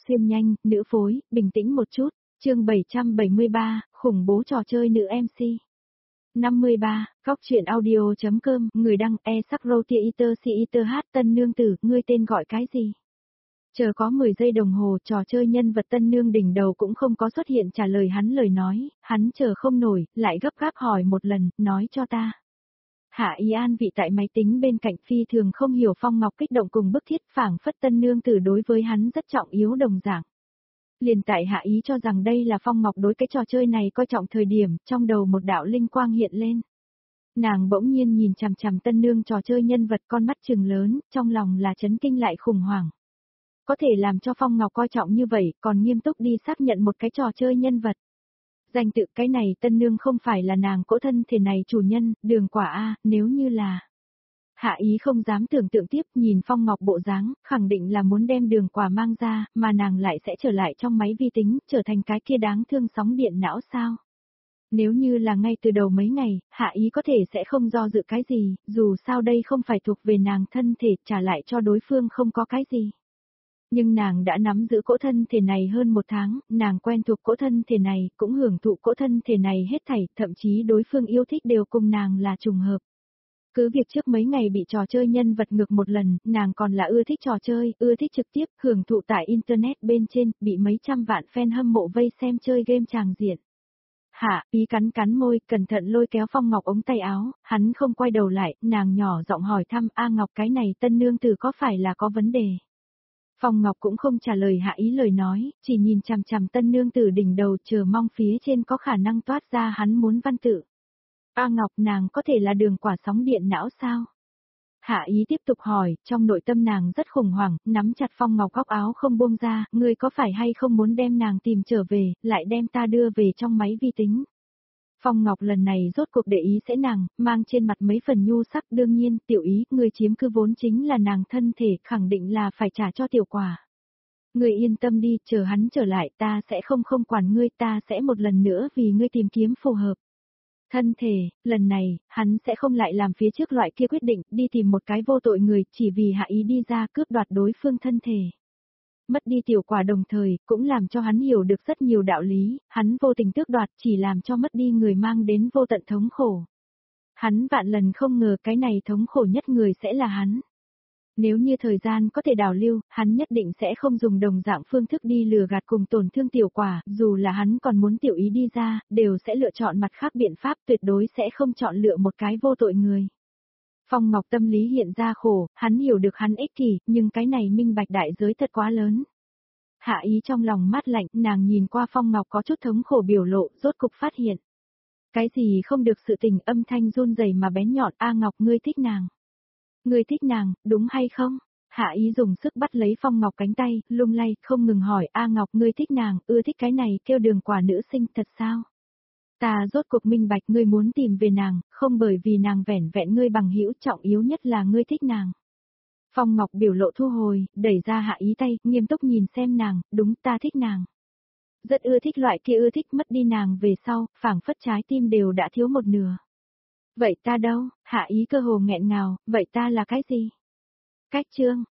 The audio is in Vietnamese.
xuyên nhanh, nữ phối, bình tĩnh một chút. Chương 773, khủng bố trò chơi nữ MC. 53, góc truyện audio.com, người đăng e-sắc-rô-tia-iter-si-iter-hát tân nương tử, ngươi tên gọi cái gì? Chờ có 10 giây đồng hồ, trò chơi nhân vật tân nương đỉnh đầu cũng không có xuất hiện trả lời hắn lời nói, hắn chờ không nổi, lại gấp gáp hỏi một lần, nói cho ta. Hạ Ý an vị tại máy tính bên cạnh phi thường không hiểu Phong Ngọc kích động cùng bức thiết phảng phất tân nương tử đối với hắn rất trọng yếu đồng dạng. Liền tại Hạ Ý cho rằng đây là Phong Ngọc đối cái trò chơi này coi trọng thời điểm, trong đầu một đạo linh quang hiện lên. Nàng bỗng nhiên nhìn chằm chằm tân nương trò chơi nhân vật con mắt trừng lớn, trong lòng là chấn kinh lại khủng hoảng. Có thể làm cho Phong Ngọc coi trọng như vậy, còn nghiêm túc đi xác nhận một cái trò chơi nhân vật. Danh tự cái này tân nương không phải là nàng cỗ thân thể này chủ nhân, Đường Quả A, nếu như là... Hạ Ý không dám tưởng tượng tiếp, nhìn Phong Ngọc bộ dáng, khẳng định là muốn đem Đường Quả mang ra, mà nàng lại sẽ trở lại trong máy vi tính, trở thành cái kia đáng thương sóng điện não sao. Nếu như là ngay từ đầu mấy ngày, Hạ Ý có thể sẽ không do dự cái gì, dù sao đây không phải thuộc về nàng thân thể, trả lại cho đối phương không có cái gì. Nhưng nàng đã nắm giữ cỗ thân thể này hơn 1 tháng, nàng quen thuộc cỗ thân thể này, cũng hưởng thụ cỗ thân thể này hết thảy, thậm chí đối phương yêu thích đều cùng nàng là trùng hợp. Cứ việc trước mấy ngày bị trò chơi nhân vật ngược một lần, nàng còn là ưa thích trò chơi, ưa thích trực tiếp, hưởng thụ tại Internet bên trên, bị mấy trăm vạn fan hâm mộ vây xem chơi game tràng diện. Hạ Ý cắn cắn môi, cẩn thận lôi kéo Phong Ngọc ống tay áo, hắn không quay đầu lại, nàng nhỏ giọng hỏi thăm, A Ngọc cái này tân nương tử có phải là có vấn đề? Phong Ngọc cũng không trả lời Hạ Ý lời nói, chỉ nhìn chằm chằm tân nương tử đỉnh đầu chờ mong phía trên có khả năng toát ra hắn muốn văn tự. A Ngọc nàng có thể là Đường Quả sóng điện não sao? Hạ Ý tiếp tục hỏi, trong nội tâm nàng rất khủng hoảng, nắm chặt Phong Ngọc góc áo không buông ra, ngươi có phải hay không muốn đem nàng tìm trở về, lại đem ta đưa về trong máy vi tính. Phong Ngọc lần này rốt cuộc để ý sẽ nàng, mang trên mặt mấy phần nhu sắc đương nhiên, Tiểu Ý, ngươi chiếm cứ vốn chính là nàng thân thể, khẳng định là phải trả cho Tiểu Quả. Ngươi yên tâm đi, chờ hắn trở lại ta sẽ không quản ngươi, ta sẽ một lần nữa vì ngươi tìm kiếm phù hợp. Thân thể, lần này, hắn sẽ không lại làm phía trước loại kia quyết định, đi tìm một cái vô tội người, chỉ vì Hạ Ý đi ra cướp đoạt đối phương thân thể. Mất đi Tiểu Quả đồng thời, cũng làm cho hắn hiểu được rất nhiều đạo lý, hắn vô tình tước đoạt chỉ làm cho mất đi người mang đến vô tận thống khổ. Hắn vạn lần không ngờ cái này thống khổ nhất người sẽ là hắn. Nếu như thời gian có thể đào lưu, hắn nhất định sẽ không dùng đồng dạng phương thức đi lừa gạt cùng tổn thương Tiểu Quả, dù là hắn còn muốn Tiểu Ý đi ra, đều sẽ lựa chọn mặt khác biện pháp, tuyệt đối sẽ không chọn lựa một cái vô tội người. Phong Ngọc tâm lý hiện ra khổ, hắn hiểu được hắn ích kỷ, nhưng cái này minh bạch đại giới thật quá lớn. Hạ Ý trong lòng mát lạnh, nàng nhìn qua Phong Ngọc có chút thống khổ biểu lộ, rốt cục phát hiện. Cái gì không được sự tình, âm thanh run rẩy mà bén nhọn, A Ngọc ngươi thích nàng. Ngươi thích nàng, đúng hay không? Hạ Ý dùng sức bắt lấy Phong Ngọc cánh tay, lung lay, không ngừng hỏi, A Ngọc ngươi thích nàng, ưa thích cái này, kêu Đường Quả nữ sinh thật sao? Ta rốt cuộc minh bạch ngươi muốn tìm về nàng, không bởi vì nàng vẻn vẹn ngươi bằng hữu, trọng yếu nhất là ngươi thích nàng. Phong Ngọc biểu lộ thu hồi, đẩy ra Hạ Ý tay, nghiêm túc nhìn xem nàng, đúng ta thích nàng. Rất ưa thích loại kia ưa thích, mất đi nàng về sau, phảng phất trái tim đều đã thiếu một nửa. Vậy ta đâu? Hạ Ý cơ hồ nghẹn ngào, vậy ta là cái gì? Cách chương,